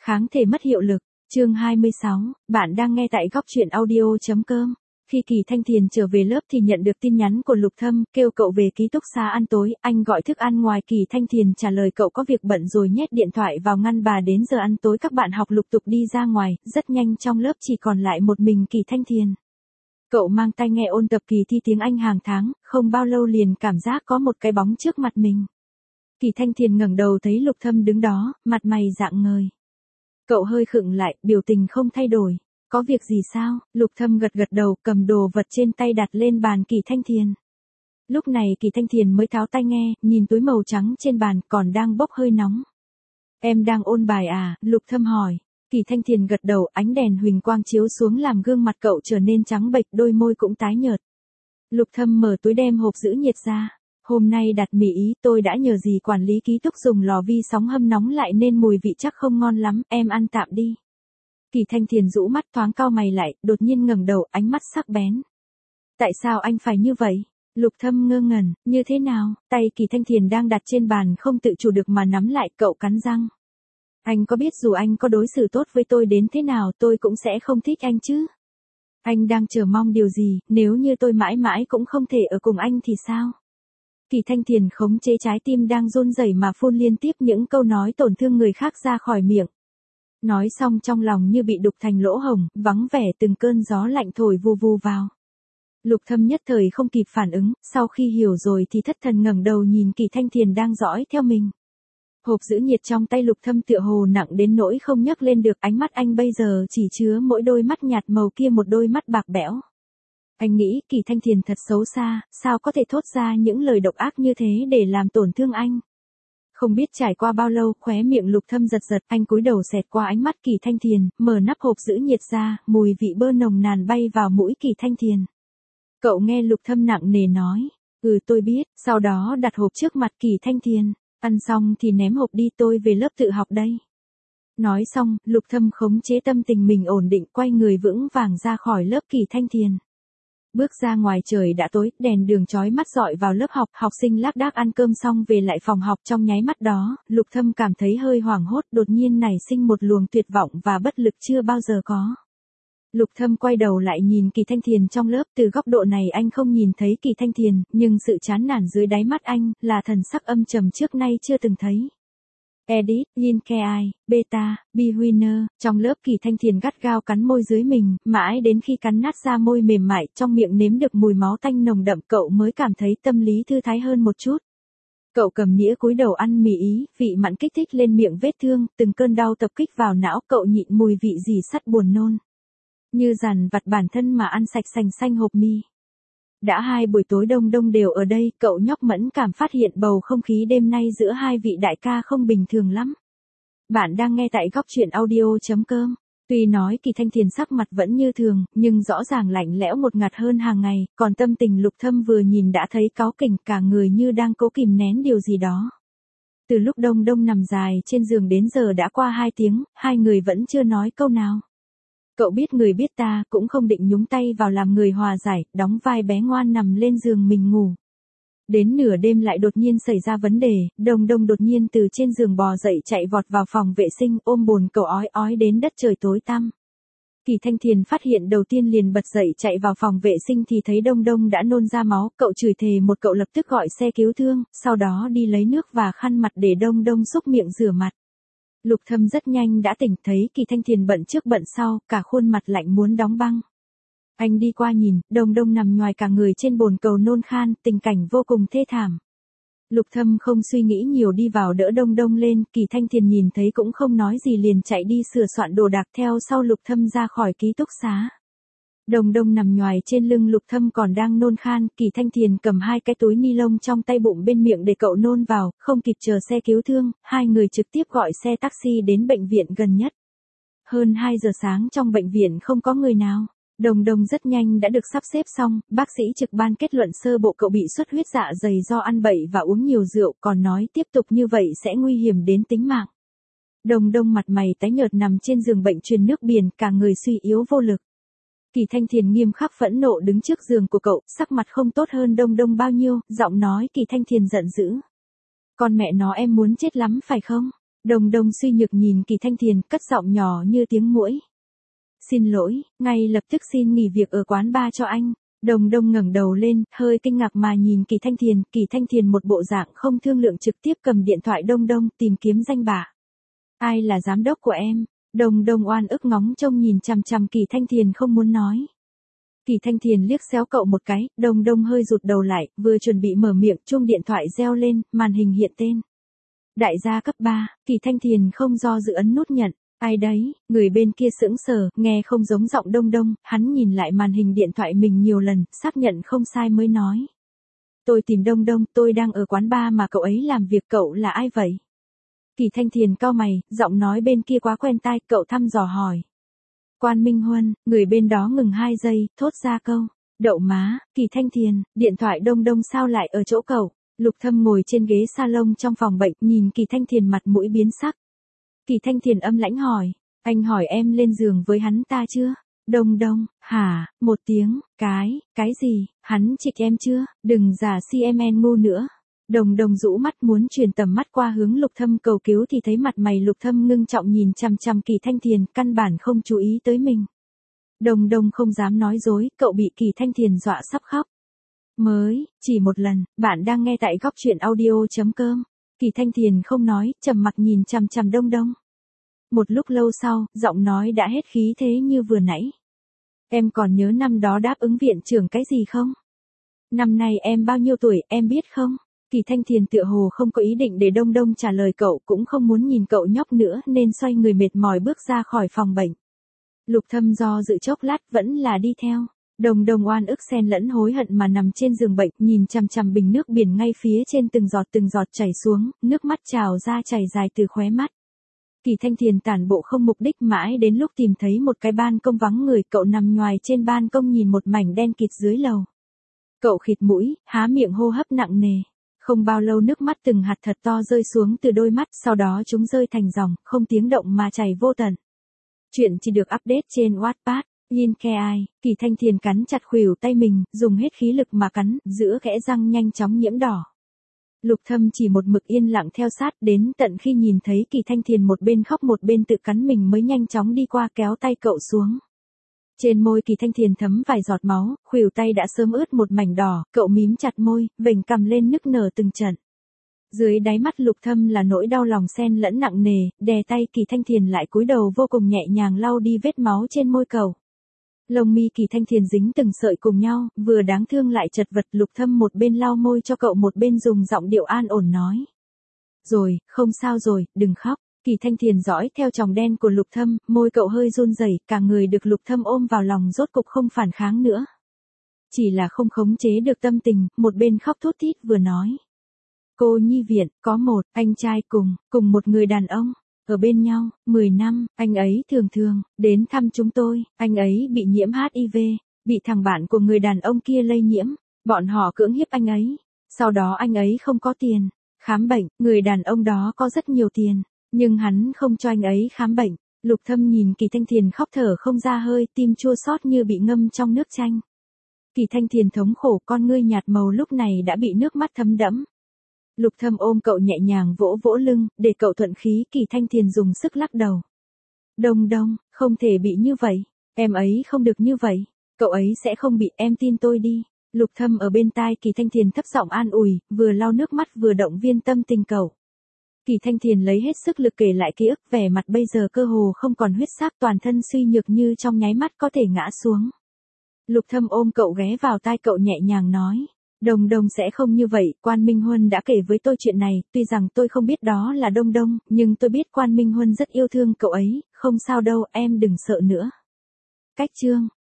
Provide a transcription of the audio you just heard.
Kháng thể mất hiệu lực. Chương 26, bạn đang nghe tại góc truyện audio.com. Khi Kỳ Thanh Thiền trở về lớp thì nhận được tin nhắn của Lục Thâm, kêu cậu về ký túc xá ăn tối, anh gọi thức ăn ngoài. Kỳ Thanh Thiền trả lời cậu có việc bận rồi nhét điện thoại vào ngăn bà. Đến giờ ăn tối các bạn học lục tục đi ra ngoài, rất nhanh trong lớp chỉ còn lại một mình Kỳ Thanh Thiền. Cậu mang tai nghe ôn tập kỳ thi tiếng Anh hàng tháng, không bao lâu liền cảm giác có một cái bóng trước mặt mình. Kỳ Thanh Thiền ngẩng đầu thấy Lục Thâm đứng đó, mặt mày rạng ngời. Cậu hơi khựng lại, biểu tình không thay đổi. Có việc gì sao? Lục Thâm gật gật đầu, cầm đồ vật trên tay đặt lên bàn Kỳ Thanh Thiền. Lúc này Kỳ Thanh Thiền mới tháo tai nghe, nhìn túi màu trắng trên bàn còn đang bốc hơi nóng. Em đang ôn bài à? Lục Thâm hỏi. Kỳ Thanh Thiền gật đầu, ánh đèn huỳnh quang chiếu xuống làm gương mặt cậu trở nên trắng bệch, đôi môi cũng tái nhợt. Lục Thâm mở túi đem hộp giữ nhiệt ra. Hôm nay đặt mì Ý, tôi đã nhờ dì quản lý ký túc dùng lò vi sóng hâm nóng lại nên mùi vị chắc không ngon lắm, em ăn tạm đi. Kỳ Thanh Thiền rũ mắt thoáng cau mày lại, đột nhiên ngẩng đầu, ánh mắt sắc bén. Tại sao anh phải như vậy? Lục Thâm ngơ ngẩn, như thế nào? Tay Kỳ Thanh Thiền đang đặt trên bàn không tự chủ được mà nắm lại, cậu cắn răng. Anh có biết dù anh có đối xử tốt với tôi đến thế nào tôi cũng sẽ không thích anh chứ? Anh đang chờ mong điều gì, nếu như tôi mãi mãi cũng không thể ở cùng anh thì sao? Kỳ Thanh Thiền khống chế trái tim đang run rẩy mà phun liên tiếp những câu nói tổn thương người khác ra khỏi miệng. Nói xong trong lòng như bị đục thành lỗ hổng, vắng vẻ từng cơn gió lạnh thổi vù vù vào. Lục Thâm nhất thời không kịp phản ứng, sau khi hiểu rồi thì thất thần ngẩng đầu nhìn Kỳ Thanh Thiền đang dõi theo mình. Hộp giữ nhiệt trong tay Lục Thâm tựa hồ nặng đến nỗi không nhấc lên được, ánh mắt anh bây giờ chỉ chứa mỗi đôi mắt nhạt màu kia một đôi mắt bạc bẽo. Anh nghĩ Kỳ Thanh Thiền thật xấu xa, sao có thể thốt ra những lời độc ác như thế để làm tổn thương anh. Không biết trải qua bao lâu, khóe miệng Lục Thâm giật giật, anh cúi đầu xẹt qua ánh mắt Kỳ Thanh Thiền, mở nắp hộp giữ nhiệt ra, mùi vị bơ nồng nàn bay vào mũi Kỳ Thanh Thiền. Cậu nghe Lục Thâm nặng nề nói, tôi biết, sau đó đặt hộp trước mặt Kỳ Thanh Thiền, ăn xong thì ném hộp đi, tôi về lớp tự học đây. Nói xong, Lục Thâm khống chế tâm tình mình ổn định, quay người vững vàng ra khỏi lớp Kỳ Thanh Thiền. Bước ra ngoài trời đã tối, đèn đường chói mắt rọi vào lớp học, học sinh lác đác ăn cơm xong về lại phòng học. Trong nháy mắt đó, Lục Thâm cảm thấy hơi hoảng hốt, đột nhiên nảy sinh một luồng tuyệt vọng và bất lực chưa bao giờ có. Lục Thâm quay đầu lại nhìn Kỳ Thanh Thiền trong lớp, từ góc độ này anh không nhìn thấy Kỳ Thanh Thiền, nhưng sự chán nản dưới đáy mắt anh, là thần sắc âm trầm trước nay chưa từng thấy. Edit, Linkei, Beta, Bwinner, trong lớp Kỳ Thanh Thiền gắt gao cắn môi dưới mình, mãi đến khi cắn nát ra môi mềm mại, trong miệng nếm được mùi máu tanh nồng đậm cậu mới cảm thấy tâm lý thư thái hơn một chút. Cậu cầm nĩa cúi đầu ăn mì Ý, vị mặn kích thích lên miệng vết thương, từng cơn đau tập kích vào não, cậu nhịn mùi vị rỉ sắt buồn nôn. Như dằn vặt bản thân mà ăn sạch sành xanh hộp mì. Đã 2 buổi tối Đông Đông đều ở đây, cậu nhóc mẫn cảm phát hiện bầu không khí đêm nay giữa hai vị đại ca không bình thường lắm. Bạn đang nghe tại góc truyện audio.com. Tuy nói Kỳ Thanh Thiền sắc mặt vẫn như thường, nhưng rõ ràng lạnh lẽo một ngạt hơn hàng ngày, còn tâm tình Lục Thâm vừa nhìn đã thấy cáu kỉnh, cả người như đang cố kìm nén điều gì đó. Từ lúc Đông Đông nằm dài trên giường đến giờ đã qua 2 tiếng, hai người vẫn chưa nói câu nào. Cậu biết người biết ta, cũng không định nhúng tay vào làm người hòa giải, đóng vai bé ngoan nằm lên giường mình ngủ. Đến nửa đêm lại đột nhiên xảy ra vấn đề, Đông Đông đột nhiên từ trên giường bò dậy chạy vọt vào phòng vệ sinh, ôm bồn cậu ói ói đến đất trời tối tăm. Kỳ Thanh Thiền phát hiện đầu tiên liền bật dậy chạy vào phòng vệ sinh thì thấy Đông Đông đã nôn ra máu, cậu chửi thề một cậu lập tức gọi xe cứu thương, sau đó đi lấy nước và khăn mặt để Đông Đông xúc miệng rửa mặt. Lục Thâm rất nhanh đã tỉnh, thấy Kỳ Thanh Thiền bận trước bận sau, cả khuôn mặt lạnh muốn đóng băng. Anh đi qua nhìn, Đông Đông nằm nhoài cả người trên bồn cầu nôn khan, tình cảnh vô cùng thê thảm. Lục Thâm không suy nghĩ nhiều đi vào đỡ Đông Đông lên, Kỳ Thanh Thiền nhìn thấy cũng không nói gì liền chạy đi sửa soạn đồ đạc theo sau Lục Thâm ra khỏi ký túc xá. Đông Đông nằm nhoài trên lưng Lục Thâm còn đang nôn khan, Kỳ Thanh Thiền cầm 2 cái túi ni lông trong tay bụng bên miệng để cậu nôn vào, không kịp chờ xe cứu thương, hai người trực tiếp gọi xe taxi đến bệnh viện gần nhất. Hơn 2 giờ sáng trong bệnh viện không có người nào. Đông Đông rất nhanh đã được sắp xếp xong, bác sĩ trực ban kết luận sơ bộ cậu bị xuất huyết dạ dày do ăn bậy và uống nhiều rượu, còn nói tiếp tục như vậy sẽ nguy hiểm đến tính mạng. Đông Đông mặt mày tái nhợt nằm trên giường bệnh truyền nước biển, cả người suy yếu vô lực. Kỳ Thanh Thiền nghiêm khắc phẫn nộ đứng trước giường của cậu, sắc mặt không tốt hơn Đông Đông bao nhiêu, giọng nói Kỳ Thanh Thiền giận dữ. Con mẹ nó em muốn chết lắm phải không? Đồng Đồng suy nhược nhìn Kỳ Thanh Thiền, cất giọng nhỏ như tiếng muỗi. Xin lỗi, ngay lập tức xin nghỉ việc ở quán bar cho anh. Đồng Đồng ngẩng đầu lên, hơi kinh ngạc mà nhìn Kỳ Thanh Thiền một bộ dạng không thương lượng trực tiếp cầm điện thoại Đông Đông tìm kiếm danh bạ. Ai là giám đốc của em? Đồng Đồng oan ức ngóng trông nhìn chằm chằm Kỳ Thanh Thiền không muốn nói. Kỳ Thanh Thiền liếc xéo cậu một cái, Đồng Đồng hơi rụt đầu lại, vừa chuẩn bị mở miệng, chuông điện thoại reo lên, màn hình hiện tên. Đại gia cấp 3, Kỳ Thanh Thiền không do dự ấn nút nhận. Ai đấy, người bên kia sững sờ, nghe không giống giọng Đông Đông, hắn nhìn lại màn hình điện thoại mình nhiều lần, xác nhận không sai mới nói. Tôi tìm Đông Đông, tôi đang ở quán bar mà cậu ấy làm việc, cậu là ai vậy? Kỳ Thanh Thiền cau mày, giọng nói bên kia quá quen tai, cậu thăm dò hỏi. Quan Minh Huân, người bên đó ngừng 2 giây, thốt ra câu. Đậu má, Kỳ Thanh Thiền, điện thoại Đông Đông sao lại ở chỗ cậu? Lục Thâm ngồi trên ghế salon trong phòng bệnh, nhìn Kỳ Thanh Thiền mặt mũi biến sắc. Kỳ Thanh Thiền âm lãnh hỏi, anh hỏi em lên giường với hắn ta chưa? Đông Đông, hả, một tiếng, cái gì, hắn trịch em chưa? Đừng giả CMN ngu nữa. Đồng Đồng rũ mắt muốn truyền tầm mắt qua hướng Lục Thâm cầu cứu thì thấy mặt mày Lục Thâm ngưng trọng nhìn chằm chằm Kỳ Thanh Thiền, căn bản không chú ý tới mình. Đồng Đồng không dám nói dối, cậu bị Kỳ Thanh Thiền dọa sắp khóc. Chỉ một lần, bạn đang nghe tại góc truyện audio.com. Kỳ Thanh Thiền không nói, trầm mặc nhìn chằm chằm Đông Đông. Một lúc lâu sau, giọng nói đã hết khí thế như vừa nãy. Em còn nhớ năm đó đáp ứng viện trưởng cái gì không? Năm nay em bao nhiêu tuổi, em biết không? Kỳ Thanh Thiền tựa hồ không có ý định để Đông Đông trả lời cậu, cũng không muốn nhìn cậu nhóc nữa nên xoay người mệt mỏi bước ra khỏi phòng bệnh. Lục Thâm do dự chốc lát vẫn là đi theo. Đồng Đồng oan ức xen lẫn hối hận mà nằm trên giường bệnh, nhìn chằm chằm bình nước biển ngay phía trên từng giọt chảy xuống, nước mắt trào ra chảy dài từ khóe mắt. Kỳ Thanh Thiền tản bộ không mục đích mãi đến lúc tìm thấy một cái ban công vắng người, cậu nằm nhoài trên ban công nhìn một mảnh đen kịt dưới lầu. Cậu khịt mũi, há miệng hô hấp nặng nề. Không bao lâu nước mắt từng hạt thật to rơi xuống từ đôi mắt, sau đó chúng rơi thành dòng, không tiếng động mà chảy vô tận. Chuyện chỉ được update trên Wattpad. Yin Ke Ai, Kỳ Thanh Thiền cắn chặt khuỷu tay mình, dùng hết khí lực mà cắn, giữa kẽ răng nhanh chóng nhiễm đỏ. Lục Thâm chỉ một mực yên lặng theo sát, đến tận khi nhìn thấy Kỳ Thanh Thiền một bên khóc một bên tự cắn mình mới nhanh chóng đi qua kéo tay cậu xuống. Trên môi Kỳ Thanh Thiền thấm vài giọt máu, khuỷu tay đã sớm ướt một mảnh đỏ, cậu mím chặt môi, vểnh cằm lên nức nở từng trận. Dưới đáy mắt Lục Thâm là nỗi đau lòng xen lẫn nặng nề, đè tay Kỳ Thanh Thiền lại cúi đầu vô cùng nhẹ nhàng lau đi vết máu trên môi cậu. Lông mi Kỳ Thanh Thiền dính từng sợi cùng nhau, vừa đáng thương lại chật vật. Lục Thâm một bên lau môi cho cậu một bên dùng giọng điệu an ổn nói. Rồi, không sao rồi, đừng khóc. Kỳ Thanh Thiền dõi theo tròng đen của Lục Thâm, môi cậu hơi run rẩy, cả người được Lục Thâm ôm vào lòng rốt cục không phản kháng nữa. Chỉ là không khống chế được tâm tình, một bên khóc thút thít vừa nói. Cô nhi viện, có một anh trai cùng một người đàn ông. Ở bên nhau, 10 năm, anh ấy thường đến thăm chúng tôi, anh ấy bị nhiễm HIV, bị thằng bạn của người đàn ông kia lây nhiễm, bọn họ cưỡng hiếp anh ấy, sau đó anh ấy không có tiền, khám bệnh, người đàn ông đó có rất nhiều tiền, nhưng hắn không cho anh ấy khám bệnh. Lục Thâm nhìn Kỳ Thanh Thiền khóc thở không ra hơi, tim chua xót như bị ngâm trong nước chanh. Kỳ Thanh Thiền thống khổ, con ngươi nhạt màu lúc này đã bị nước mắt thấm đẫm. Lục Thâm ôm cậu nhẹ nhàng vỗ vỗ lưng, để cậu thuận khí. Kỳ Thanh Thiền dùng sức lắc đầu. Đông Đông, không thể bị như vậy, em ấy không được như vậy, cậu ấy sẽ không bị, em tin tôi đi. Lục Thâm ở bên tai Kỳ Thanh Thiền thấp giọng an ủi, vừa lau nước mắt vừa động viên tâm tình cậu. Kỳ Thanh Thiền lấy hết sức lực kể lại ký ức, vẻ mặt bây giờ cơ hồ không còn huyết sắc, toàn thân suy nhược như trong nháy mắt có thể ngã xuống. Lục Thâm ôm cậu ghé vào tai cậu nhẹ nhàng nói. Đông Đông sẽ không như vậy, Quan Minh Huân đã kể với tôi chuyện này, tuy rằng tôi không biết đó là Đông Đông, nhưng tôi biết Quan Minh Huân rất yêu thương cậu ấy, không sao đâu, em đừng sợ nữa. Cách chương